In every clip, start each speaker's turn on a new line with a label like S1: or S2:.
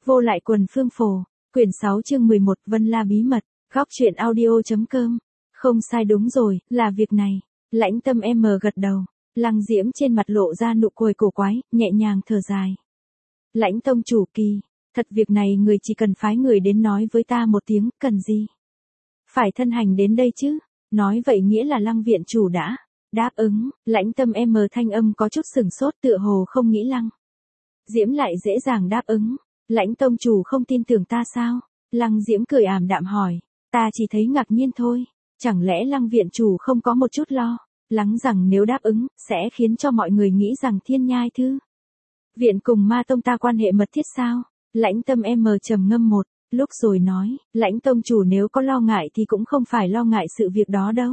S1: Vô lại quần phương phổ, quyển 6 chương 11 Vân La bí mật, góc truyện audio.com. Không sai, đúng rồi, là việc này. Lãnh Tâm gật đầu. Lăng Diễm trên mặt lộ ra nụ cười cổ quái, nhẹ nhàng thở dài. Lãnh tông chủ kỳ, thật việc này người chỉ cần phái người đến nói với ta một tiếng, cần gì? Phải thân hành đến đây chứ? Nói vậy nghĩa là Lăng viện chủ đã đáp ứng. Lãnh Tâm thanh âm có chút sừng sốt, tựa hồ không nghĩ Lăng Diễm lại dễ dàng đáp ứng. Lãnh tông chủ không tin tưởng ta sao? Lăng Diễm cười ảm đạm hỏi. Ta chỉ thấy ngạc nhiên thôi. Chẳng lẽ Lăng viện chủ không có một chút lo lắng rằng nếu đáp ứng, sẽ khiến cho mọi người nghĩ rằng Thiên Nhai Thư viện cùng Ma Tông ta quan hệ mật thiết sao? Lãnh Tâm trầm ngâm một lúc rồi nói, Lãnh tông chủ nếu có lo ngại thì cũng không phải lo ngại sự việc đó đâu.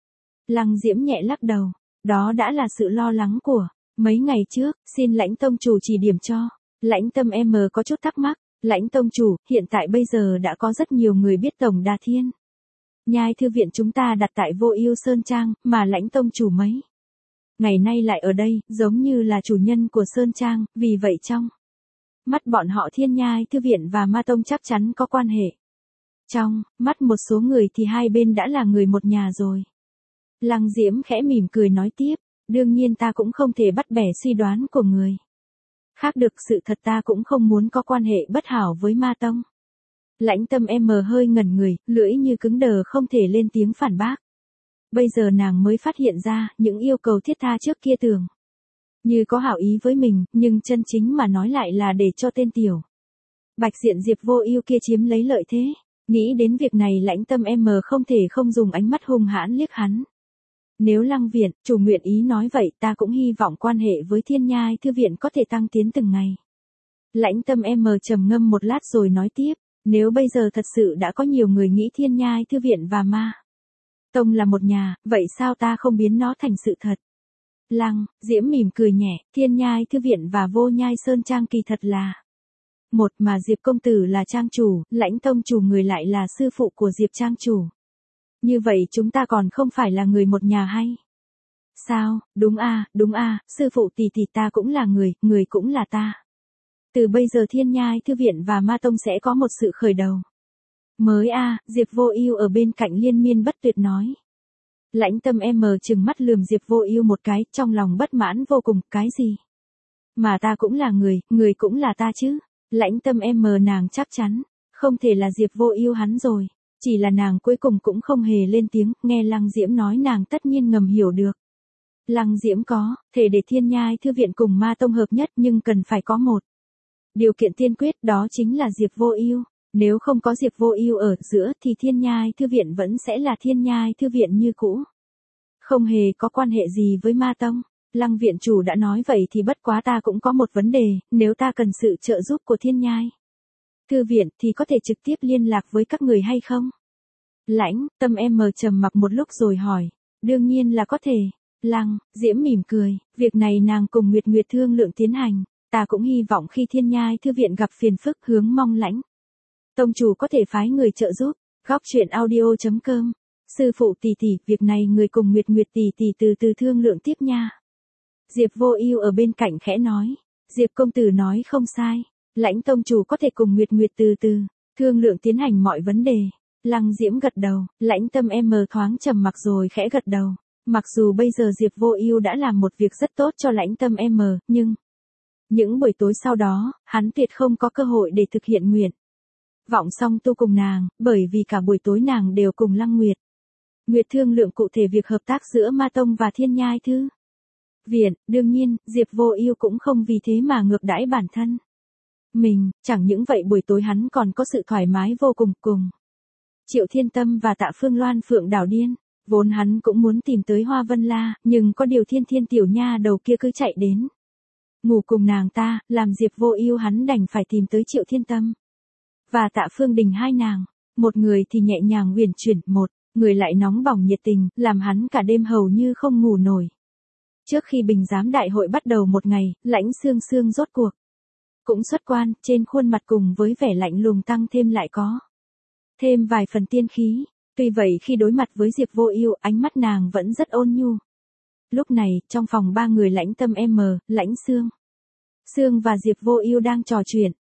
S1: Lăng Diễm nhẹ lắc đầu, đó đã là sự lo lắng của mấy ngày trước, xin Lãnh tông chủ chỉ điểm cho. Lãnh Tâm có chút thắc mắc, Lãnh tông chủ, hiện tại bây giờ đã có rất nhiều người biết Tổng Đà Thiên Nhai Thư viện chúng ta đặt tại Vô Ưu Sơn Trang, mà Lãnh tông chủ mấy ngày nay lại ở đây, giống như là chủ nhân của Sơn Trang, vì vậy trong mắt bọn họ Thiên Nhai Thư viện và Ma Tông chắc chắn có quan hệ. Trong mắt một số người thì hai bên đã là người một nhà rồi. Lăng Diễm khẽ mỉm cười nói tiếp, đương nhiên ta cũng không thể bắt bẻ suy đoán của người khác được, sự thật ta cũng không muốn có quan hệ bất hảo với Ma Tông. Lãnh Tâm hơi ngẩn người, lưỡi như cứng đờ không thể lên tiếng phản bác. Bây giờ nàng mới phát hiện ra, những yêu cầu thiết tha trước kia tưởng như có hảo ý với mình, nhưng chân chính mà nói lại là để cho tên tiểu bạch diện Diệp Vô Ưu kia chiếm lấy lợi thế. Nghĩ đến việc này Lãnh Tâm không thể không dùng ánh mắt hung hãn liếc hắn. Nếu Lăng viện chủ nguyện ý nói vậy, ta cũng hy vọng quan hệ với Thiên Nhai Thư viện có thể tăng tiến từng ngày. Lãnh Tâm trầm ngâm một lát rồi nói tiếp, nếu bây giờ thật sự đã có nhiều người nghĩ Thiên Nhai Thư viện và Ma Tông là một nhà, vậy sao ta không biến nó thành sự thật? Lăng Diễm mỉm cười nhẹ, Thiên Nhai Thư viện và Vô Nhai Sơn Trang kỳ thật là một, mà Diệp công tử là trang chủ, Lãnh tông chủ người lại là sư phụ của Diệp trang chủ. Như vậy chúng ta còn không phải là người một nhà hay sao? Đúng a, sư phụ tỷ ta cũng là người cũng là ta. Từ bây giờ Thiên Nhai Thư viện và Ma Tông sẽ có một sự khởi đầu mới a. Diệp Vô Ưu ở bên cạnh liên miên bất tuyệt nói. Lãnh Tâm trừng mắt lườm Diệp Vô Ưu một cái, trong lòng bất mãn vô cùng, cái gì? Mà ta cũng là người cũng là ta chứ? Lãnh Tâm nàng chắc chắn không thể là Diệp Vô Ưu hắn rồi. Chỉ là nàng cuối cùng cũng không hề lên tiếng, nghe Lăng Diễm nói nàng tất nhiên ngầm hiểu được. Lăng Diễm có thể để Thiên Nhai Thư viện cùng Ma Tông hợp nhất, nhưng cần phải có một điều kiện tiên quyết, đó chính là Diệp Vô Ưu. Nếu không có Diệp Vô Ưu ở giữa thì Thiên Nhai Thư viện vẫn sẽ là Thiên Nhai Thư viện như cũ. Không hề có quan hệ gì với Ma Tông. Lăng viện chủ đã nói vậy thì bất quá ta cũng có một vấn đề, nếu ta cần sự trợ giúp của Thiên Nhai Thư viện thì có thể trực tiếp liên lạc với các người hay không? Lãnh Tâm trầm mặc một lúc rồi hỏi. Đương nhiên là có thể. Lăng Diễm mỉm cười, việc này nàng cùng Nguyệt Nguyệt thương lượng tiến hành. Ta cũng hy vọng khi Thiên Nhai Thư viện gặp phiền phức, hướng mong Lãnh tông chủ có thể phái người trợ giúp. Góc truyện audio.com. Sư phụ tỷ, việc này người cùng Nguyệt Nguyệt tỷ từ từ thương lượng tiếp nha. Diệp Vô Ưu ở bên cạnh khẽ nói. Diệp công tử nói không sai. Lãnh tông chủ có thể cùng Nguyệt Nguyệt từ từ thương lượng tiến hành mọi vấn đề. Lăng Diễm gật đầu, Lãnh Tâm thoáng trầm mặc rồi khẽ gật đầu. Mặc dù bây giờ Diệp Vô Ưu đã làm một việc rất tốt cho Lãnh Tâm nhưng những buổi tối sau đó, hắn tuyệt không có cơ hội để thực hiện nguyện vọng song tu cùng nàng, bởi vì cả buổi tối nàng đều cùng Lăng Nguyệt thương lượng cụ thể việc hợp tác giữa Ma Tông và Thiên Nhai Thư viện. Đương nhiên, Diệp Vô Ưu cũng không vì thế mà ngược đãi bản thân mình, chẳng những vậy buổi tối hắn còn có sự thoải mái vô cùng cùng Triệu Thiên Tâm và Tạ Phương Loan Phượng Đảo Điên. Vốn hắn cũng muốn tìm tới Hoa Vân La, nhưng có điều Thiên tiểu nha đầu kia cứ chạy đến ngủ cùng nàng ta, làm Diệp Vô Ưu hắn đành phải tìm tới Triệu Thiên Tâm và Tạ Phương Đình hai nàng. Một người thì nhẹ nhàng uyển chuyển, một người lại nóng bỏng nhiệt tình, làm hắn cả đêm hầu như không ngủ nổi. Trước khi bình giám đại hội bắt đầu một ngày, Lãnh Sương Sương rốt cuộc cũng xuất quan, trên khuôn mặt cùng với vẻ lạnh lùng tăng thêm lại có thêm vài phần tiên khí. Tuy vậy khi đối mặt với Diệp Vô Ưu, ánh mắt nàng vẫn rất ôn nhu. Lúc này, trong phòng ba người Lãnh Tâm Lãnh Sương Sương và Diệp Vô Ưu đang trò chuyện.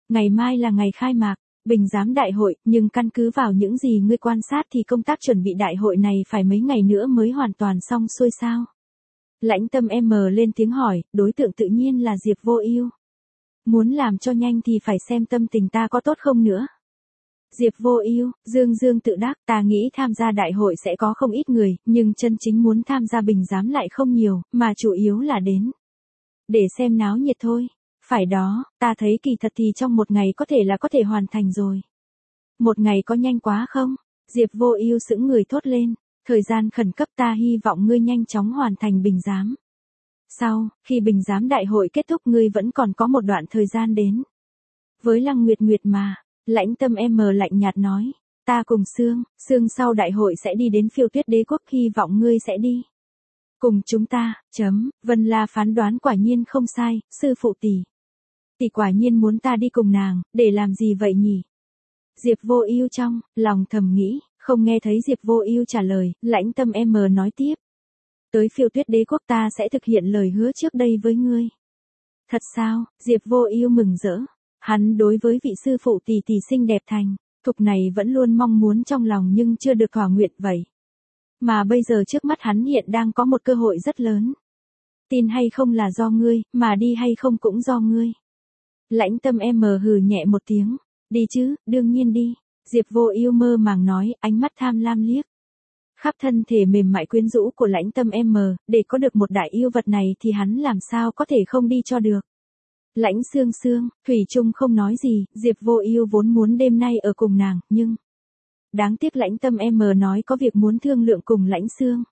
S1: Ngày mai là ngày khai mạc, bình giám đại hội, nhưng căn cứ vào những gì ngươi quan sát thì công tác chuẩn bị đại hội này phải mấy ngày nữa mới hoàn toàn xong xuôi sao? Lãnh Tâm M lên tiếng hỏi, đối tượng tự nhiên là Diệp Vô Ưu. Muốn làm cho nhanh thì phải xem tâm tình ta có tốt không nữa. Diệp Vô Ưu, Dương Dương tự đắc, ta nghĩ tham gia đại hội sẽ có không ít người, nhưng chân chính muốn tham gia bình giám lại không nhiều, mà chủ yếu là đến để xem náo nhiệt thôi. Phải đó, ta thấy kỳ thật thì trong một ngày có thể hoàn thành rồi. Một ngày có nhanh quá không? Diệp Vô Ưu sững người thốt lên, thời gian khẩn cấp, ta hy vọng ngươi nhanh chóng hoàn thành bình giám. Sau, khi bình giám đại hội kết thúc ngươi vẫn còn có một đoạn thời gian đến với Lăng Nguyệt Nguyệt mà. Lãnh Tâm M lạnh nhạt nói, ta cùng Sương sau đại hội sẽ đi đến Phiêu Tuyết Đế quốc, hy vọng ngươi sẽ đi cùng chúng ta. Vân La phán đoán quả nhiên không sai, sư phụ tỷ quả nhiên muốn ta đi cùng nàng, để làm gì vậy nhỉ? Diệp Vô Ưu trong lòng thầm nghĩ, không nghe thấy Diệp Vô Ưu trả lời, Lãnh Tâm M nói tiếp. Tới Phiêu Tuyết Đế quốc ta sẽ thực hiện lời hứa trước đây với ngươi. Thật sao? Diệp Vô Ưu mừng rỡ. Hắn đối với vị sư phụ tỷ xinh đẹp thành thục này vẫn luôn mong muốn trong lòng nhưng chưa được thỏa nguyện vậy. Mà bây giờ trước mắt hắn hiện đang có một cơ hội rất lớn. Tin hay không là do ngươi, mà đi hay không cũng do ngươi. Lãnh Tâm M hừ nhẹ một tiếng. Đi chứ, đương nhiên đi. Diệp Vô Ưu mơ màng nói, ánh mắt tham lam liếc khắp thân thể mềm mại quyến rũ của Lãnh Tâm M, để có được một đại yêu vật này thì hắn làm sao có thể không đi cho được. Lãnh Sương, thủy chung không nói gì, Diệp Vô Ưu vốn muốn đêm nay ở cùng nàng, nhưng đáng tiếc Lãnh Tâm M nói có việc muốn thương lượng cùng Lãnh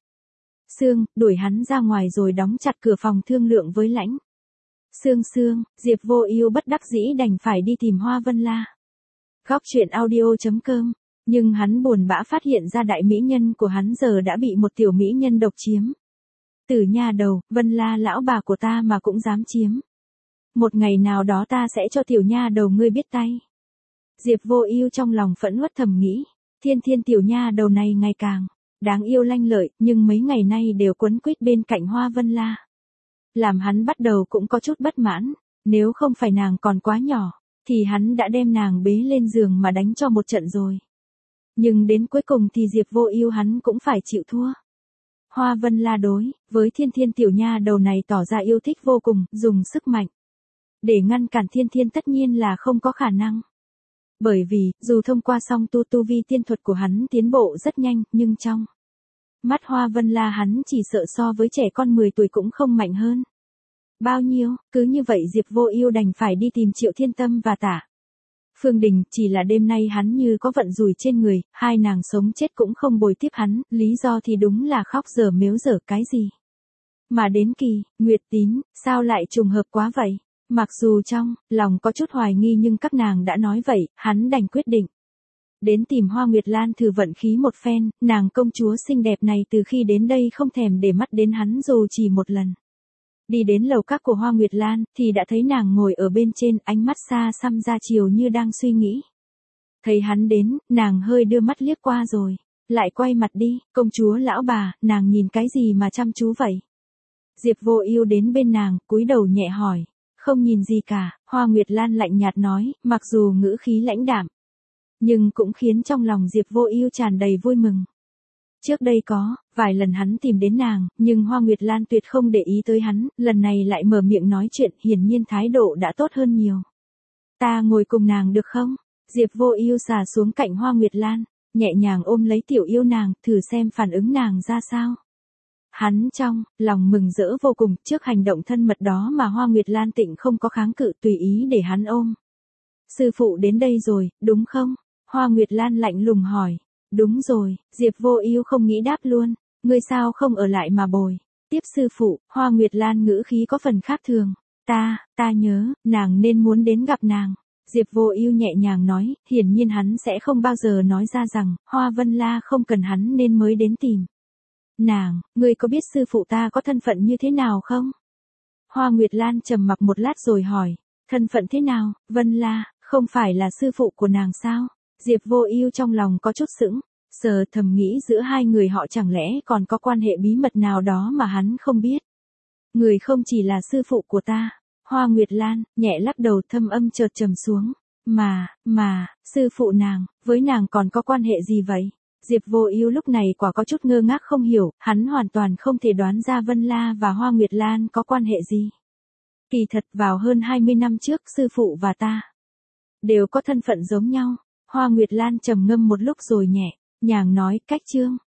S1: Sương, đuổi hắn ra ngoài rồi đóng chặt cửa phòng thương lượng với Lãnh Sương, Diệp Vô Ưu bất đắc dĩ đành phải đi tìm Hoa Vân La. Góc truyện audio.com, nhưng hắn buồn bã phát hiện ra đại mỹ nhân của hắn giờ đã bị một tiểu mỹ nhân độc chiếm. Tử nha đầu, Vân La lão bà của ta mà cũng dám chiếm. Một ngày nào đó ta sẽ cho tiểu nha đầu ngươi biết tay. Diệp Vô Ưu trong lòng phẫn uất thầm nghĩ, thiên tiểu nha đầu này ngày càng đáng yêu lanh lợi, nhưng mấy ngày nay đều quấn quýt bên cạnh Hoa Vân La. Làm hắn bắt đầu cũng có chút bất mãn, nếu không phải nàng còn quá nhỏ, thì hắn đã đem nàng bế lên giường mà đánh cho một trận rồi. Nhưng đến cuối cùng thì Diệp Vô Ưu hắn cũng phải chịu thua. Hoa Vân La đối với thiên tiểu nha đầu này tỏ ra yêu thích vô cùng, dùng sức mạnh để ngăn cản thiên tất nhiên là không có khả năng. Bởi vì, dù thông qua song tu vi tiên thuật của hắn tiến bộ rất nhanh, nhưng trong mắt Hoa Vân La hắn chỉ sợ so với trẻ con 10 tuổi cũng không mạnh hơn bao nhiêu. Cứ như vậy Diệp Vô Ưu đành phải đi tìm Triệu Thiên Tâm và Tả Phương Đình, chỉ là đêm nay hắn như có vận rủi trên người, hai nàng sống chết cũng không bồi tiếp hắn, lý do thì đúng là khóc dở mếu dở cái gì. Mà đến Kỳ, Nguyệt Tín, sao lại trùng hợp quá vậy? Mặc dù trong lòng có chút hoài nghi nhưng các nàng đã nói vậy, hắn đành quyết định đến tìm Hoa Nguyệt Lan thử vận khí một phen. Nàng công chúa xinh đẹp này từ khi đến đây không thèm để mắt đến hắn dù chỉ một lần. Đi đến lầu các của Hoa Nguyệt Lan, thì đã thấy nàng ngồi ở bên trên, ánh mắt xa xăm ra chiều như đang suy nghĩ. Thấy hắn đến, nàng hơi đưa mắt liếc qua rồi lại quay mặt đi. Công chúa lão bà, nàng nhìn cái gì mà chăm chú vậy? Diệp Vô Ưu đến bên nàng, cúi đầu nhẹ hỏi. Không nhìn gì cả, Hoa Nguyệt Lan lạnh nhạt nói, mặc dù ngữ khí lãnh đạm, nhưng cũng khiến trong lòng Diệp Vô Ưu tràn đầy vui mừng. Trước đây có vài lần hắn tìm đến nàng, nhưng Hoa Nguyệt Lan tuyệt không để ý tới hắn, lần này lại mở miệng nói chuyện, hiển nhiên thái độ đã tốt hơn nhiều. Ta ngồi cùng nàng được không? Diệp Vô Ưu xà xuống cạnh Hoa Nguyệt Lan, nhẹ nhàng ôm lấy tiểu yêu nàng, thử xem phản ứng nàng ra sao. Hắn trong lòng mừng rỡ vô cùng, trước hành động thân mật đó mà Hoa Nguyệt Lan Tịnh không có kháng cự, tùy ý để hắn ôm. Sư phụ đến đây rồi, đúng không? Hoa Nguyệt Lan lạnh lùng hỏi. Đúng rồi, Diệp Vô Ưu không nghĩ đáp luôn, ngươi sao không ở lại mà bồi tiếp sư phụ? Hoa Nguyệt Lan ngữ khí có phần khác thường. Ta nhớ, nàng nên muốn đến gặp nàng. Diệp Vô Ưu nhẹ nhàng nói, hiển nhiên hắn sẽ không bao giờ nói ra rằng, Hoa Vân La không cần hắn nên mới đến tìm nàng. Ngươi có biết sư phụ ta có thân phận như thế nào không? Hoa Nguyệt Lan trầm mặc một lát rồi hỏi, thân phận thế nào? Vân La, không phải là sư phụ của nàng sao? Diệp Vô Ưu trong lòng có chút sững sờ, thầm nghĩ giữa hai người họ chẳng lẽ còn có quan hệ bí mật nào đó mà hắn không biết. Người không chỉ là sư phụ của ta. Hoa Nguyệt Lan nhẹ lắc đầu, thâm âm chợt trầm xuống. Sư phụ nàng, với nàng còn có quan hệ gì vậy? Diệp Vô Ưu lúc này quả có chút ngơ ngác không hiểu, hắn hoàn toàn không thể đoán ra Vân La và Hoa Nguyệt Lan có quan hệ gì. Kỳ thật vào hơn 20 năm trước sư phụ và ta đều có thân phận giống nhau. Hoa Nguyệt Lan trầm ngâm một lúc rồi nhẹ nhàng nói, cách Trương